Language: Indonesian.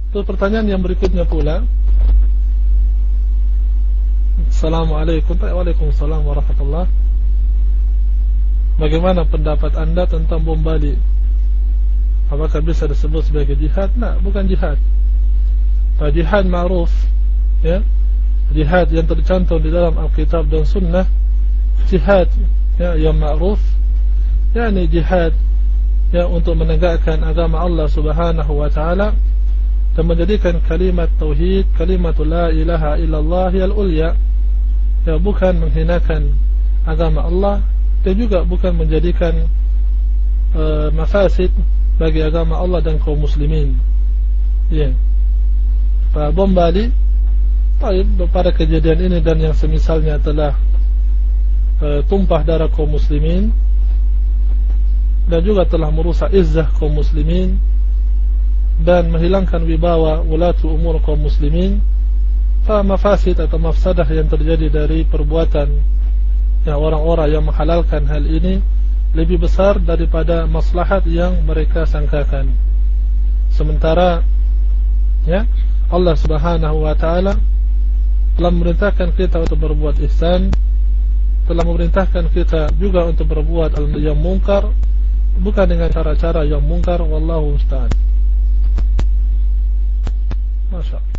Terus pertanyaan yang berikutnya pula. Assalamualaikum. Waalaikumsalam warahmatullahi. Bagaimana pendapat Anda tentang bom Bali? Apakah bisa disebut sebagai jihad? Nah, bukan jihad. Jihad ma'ruf, ya. Jihad yang tercantum di dalam Alkitab dan Sunnah, jihad ya, yang ma'ruf, yakni jihad ya untuk menegakkan agama Allah Subhanahu wa taala dan menjadikan kalimat tauhid, kalimat la ilaha illallah yang ulya, ya, bukan menghinakan agama Allah dan juga bukan menjadikan mafasid bagi agama Allah dan kaum muslimin. Ya. Bom Bali, pada kejadian ini dan yang semisalnya telah tumpah darah kaum muslimin dan juga telah merusak izzah kaum muslimin dan menghilangkan wibawa ulatu umur kaum muslimin. Mafasid atau mafsadah yang terjadi dari perbuatan ya orang-orang yang menghalalkan hal ini lebih besar daripada maslahat yang mereka sangkakan. Sementara ya Allah Subhanahu wa taala telah memerintahkan kita untuk berbuat ihsan, telah memerintahkan kita juga untuk berbuat yang mungkar, bukan dengan cara-cara yang mungkar. Wallahu musta'an. Masya Allah.